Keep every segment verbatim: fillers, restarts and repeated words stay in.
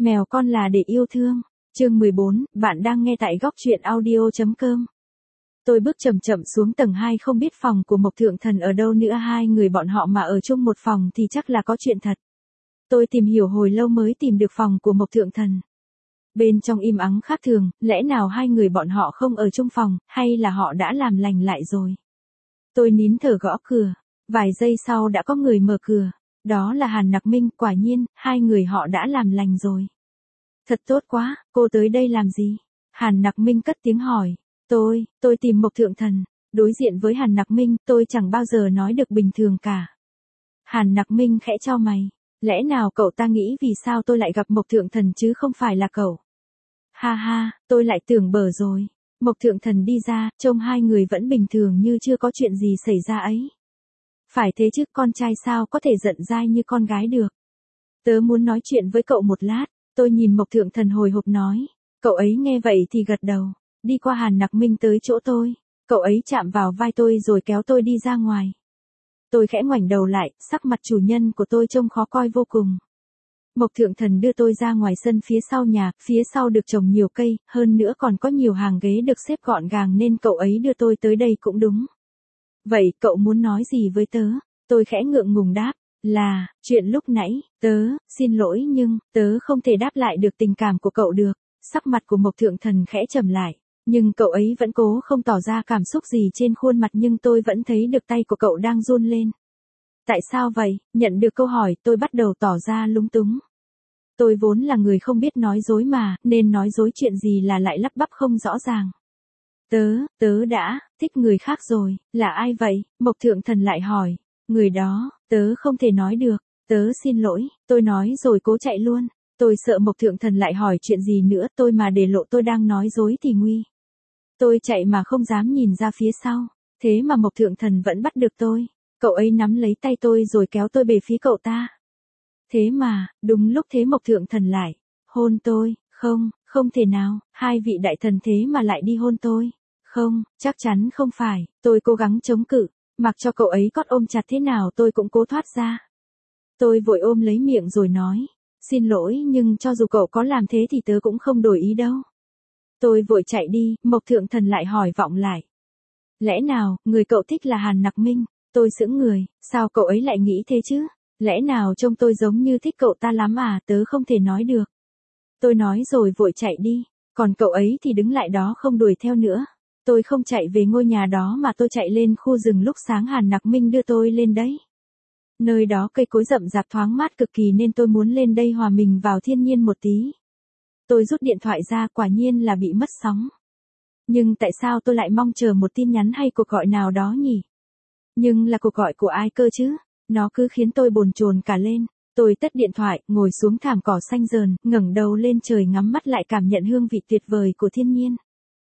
Mèo con là để yêu thương. Chương mười bốn, bạn đang nghe tại góc truyện audio.com. Tôi bước chậm chậm xuống tầng hai, không biết phòng của Mộc Thượng Thần ở đâu nữa, hai người bọn họ mà ở chung một phòng thì chắc là có chuyện thật. Tôi tìm hiểu hồi lâu mới tìm được phòng của Mộc Thượng Thần. Bên trong im ắng khác thường, lẽ nào hai người bọn họ không ở chung phòng, hay là họ đã làm lành lại rồi? Tôi nín thở gõ cửa, vài giây sau đã có người mở cửa. Đó là Hàn Nặc Minh, quả nhiên, hai người họ đã làm lành rồi. Thật tốt quá, cô tới đây làm gì? Hàn Nặc Minh cất tiếng hỏi. Tôi, tôi tìm Mộc Thượng Thần. Đối diện với Hàn Nặc Minh, tôi chẳng bao giờ nói được bình thường cả. Hàn Nặc Minh khẽ chau mày. Lẽ nào cậu ta nghĩ vì sao tôi lại gặp Mộc Thượng Thần chứ không phải là cậu? Ha ha, tôi lại tưởng bở rồi. Mộc Thượng Thần đi ra, trông hai người vẫn bình thường như chưa có chuyện gì xảy ra ấy. Phải thế chứ, con trai sao có thể giận dai như con gái được. Tớ muốn nói chuyện với cậu một lát. Tôi nhìn Mộc Thượng Thần hồi hộp nói. Cậu ấy nghe vậy thì gật đầu. Đi qua Hàn Nặc Minh tới chỗ tôi. Cậu ấy chạm vào vai tôi rồi kéo tôi đi ra ngoài. Tôi khẽ ngoảnh đầu lại, sắc mặt chủ nhân của tôi trông khó coi vô cùng. Mộc Thượng Thần đưa tôi ra ngoài sân phía sau nhà, phía sau được trồng nhiều cây, hơn nữa còn có nhiều hàng ghế được xếp gọn gàng nên cậu ấy đưa tôi tới đây cũng đúng. Vậy cậu muốn nói gì với tớ? Tôi khẽ ngượng ngùng đáp. Là, chuyện lúc nãy, tớ, xin lỗi nhưng, tớ không thể đáp lại được tình cảm của cậu được. Sắc mặt của Mộc Thượng Thần khẽ trầm lại, nhưng cậu ấy vẫn cố không tỏ ra cảm xúc gì trên khuôn mặt, nhưng tôi vẫn thấy được tay của cậu đang run lên. Tại sao vậy? Nhận được câu hỏi, tôi bắt đầu tỏ ra lúng túng. Tôi vốn là người không biết nói dối mà, nên nói dối chuyện gì là lại lắp bắp không rõ ràng. Tớ, tớ đã, thích người khác rồi, là ai vậy? Mộc Thượng Thần lại hỏi. Người đó, tớ không thể nói được, tớ xin lỗi, tôi nói rồi cố chạy luôn. Tôi sợ Mộc Thượng Thần lại hỏi chuyện gì nữa, tôi mà để lộ tôi đang nói dối thì nguy. Tôi chạy mà không dám nhìn ra phía sau, thế mà Mộc Thượng Thần vẫn bắt được tôi. Cậu ấy nắm lấy tay tôi rồi kéo tôi về phía cậu ta. Thế mà, đúng lúc thế Mộc Thượng Thần lại hôn tôi. Không, không thể nào, hai vị đại thần thế mà lại đi hôn tôi. Không, chắc chắn không phải. Tôi cố gắng chống cự, mặc cho cậu ấy cót ôm chặt thế nào tôi cũng cố thoát ra. Tôi vội ôm lấy miệng rồi nói. Xin lỗi nhưng cho dù cậu có làm thế thì tớ cũng không đổi ý đâu. Tôi vội chạy đi, Mộc Thượng Thần lại hỏi vọng lại. Lẽ nào, người cậu thích là Hàn Nặc Minh? Tôi sững người, sao cậu ấy lại nghĩ thế chứ? Lẽ nào trông tôi giống như thích cậu ta lắm à? Tớ không thể nói được. Tôi nói rồi vội chạy đi, còn cậu ấy thì đứng lại đó không đuổi theo nữa. Tôi không chạy về ngôi nhà đó mà tôi chạy lên khu rừng lúc sáng Hàn Nặc Minh đưa tôi lên đấy. Nơi đó cây cối rậm rạp thoáng mát cực kỳ nên tôi muốn lên đây hòa mình vào thiên nhiên một tí. Tôi rút điện thoại ra, quả nhiên là bị mất sóng. Nhưng tại sao tôi lại mong chờ một tin nhắn hay cuộc gọi nào đó nhỉ? Nhưng là cuộc gọi của ai cơ chứ? Nó cứ khiến tôi bồn chồn cả lên. Tôi tắt điện thoại, ngồi xuống thảm cỏ xanh rờn, ngẩng đầu lên trời ngắm mắt lại cảm nhận hương vị tuyệt vời của thiên nhiên.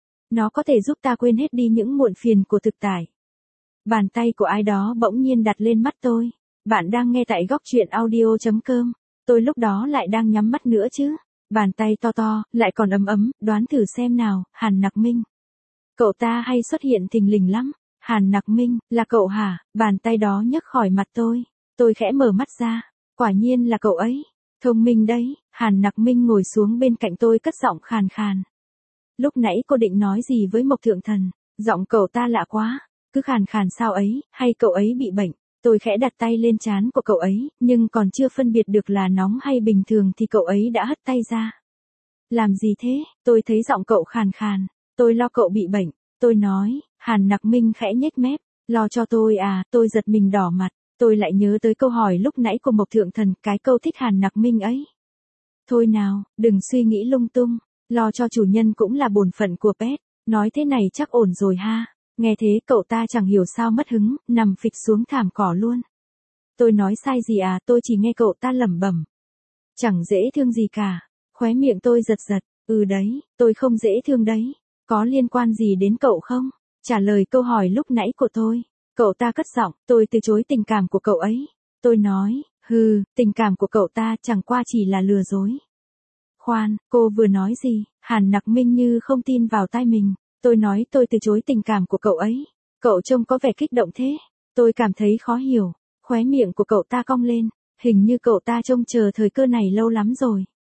Nó có thể giúp ta quên hết đi những muộn phiền của thực tại. Bàn tay của ai đó bỗng nhiên đặt lên mắt tôi. Bạn đang nghe tại góc truyện audio.com. Tôi lúc đó lại đang nhắm mắt nữa chứ. Bàn tay to to, lại còn ấm ấm, đoán thử xem nào, Hàn Nặc Minh. Cậu ta hay xuất hiện thình lình lắm. Hàn Nặc Minh, là cậu hả? Bàn tay đó nhấc khỏi mặt tôi. Tôi khẽ mở mắt ra. Quả nhiên là cậu ấy. Thông minh đấy. Hàn Nặc Minh ngồi xuống bên cạnh tôi cất giọng khàn khàn. Lúc nãy cô định nói gì với Mộc Thượng Thần? Giọng cậu ta lạ quá. Cứ khàn khàn sao ấy, hay cậu ấy bị bệnh? Tôi khẽ đặt tay lên trán của cậu ấy, nhưng còn chưa phân biệt được là nóng hay bình thường thì cậu ấy đã hất tay ra. Làm gì thế? Tôi thấy giọng cậu khàn khàn. Tôi lo cậu bị bệnh. Tôi nói. Hàn Nặc Minh khẽ nhếch mép. Lo cho tôi à? Tôi giật mình đỏ mặt. Tôi lại nhớ tới câu hỏi lúc nãy của Mộc Thượng Thần, cái câu thích Hàn Nặc Minh ấy. Thôi nào, đừng suy nghĩ lung tung. Lo cho chủ nhân cũng là bổn phận của pet. Nói thế này chắc ổn rồi ha. Nghe thế cậu ta chẳng hiểu sao mất hứng, nằm phịch xuống thảm cỏ luôn. Tôi nói sai gì à? Tôi chỉ nghe cậu ta lẩm bẩm. Chẳng dễ thương gì cả. Khóe miệng tôi giật giật. Ừ đấy, tôi không dễ thương đấy. Có liên quan gì đến cậu không? Trả lời câu hỏi lúc nãy của tôi. Cậu ta cất giọng, tôi từ chối tình cảm của cậu ấy. Tôi nói, hừ, tình cảm của cậu ta chẳng qua chỉ là lừa dối. Khoan, cô vừa nói gì? Hàn Nặc Minh như không tin vào tai mình. Tôi nói tôi từ chối tình cảm của cậu ấy. Cậu trông có vẻ kích động thế. Tôi cảm thấy khó hiểu. Khóe miệng của cậu ta cong lên. Hình như cậu ta trông chờ thời cơ này lâu lắm rồi.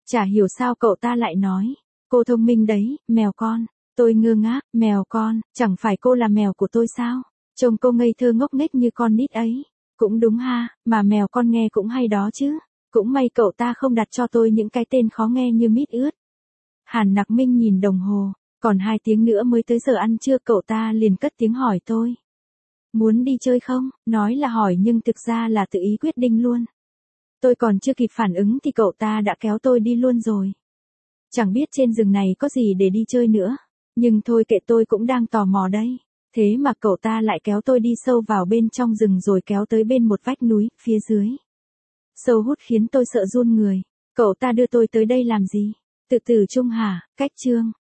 Chả hiểu sao cậu ta lại nói, cô thông minh đấy, mèo con. Tôi ngơ ngác, mèo con, chẳng phải cô là mèo của tôi sao? Trông cô ngây thơ ngốc nghếch như con nít ấy. Cũng đúng ha, mà mèo con nghe cũng hay đó chứ. Cũng may cậu ta không đặt cho tôi những cái tên khó nghe như mít ướt. Hàn Nặc Minh nhìn đồng hồ, còn hai tiếng nữa mới tới giờ ăn trưa, cậu ta liền cất tiếng hỏi tôi. Muốn đi chơi không? Nói là hỏi nhưng thực ra là tự ý quyết định luôn. Tôi còn chưa kịp phản ứng thì cậu ta đã kéo tôi đi luôn rồi. Chẳng biết trên rừng này có gì để đi chơi nữa. Nhưng thôi kệ, tôi cũng đang tò mò đây. Thế mà cậu ta lại kéo tôi đi sâu vào bên trong rừng rồi kéo tới bên một vách núi, phía dưới. Sâu hút khiến tôi sợ run người. Cậu ta đưa tôi tới đây làm gì? Tự tử chung hả? Cách chương.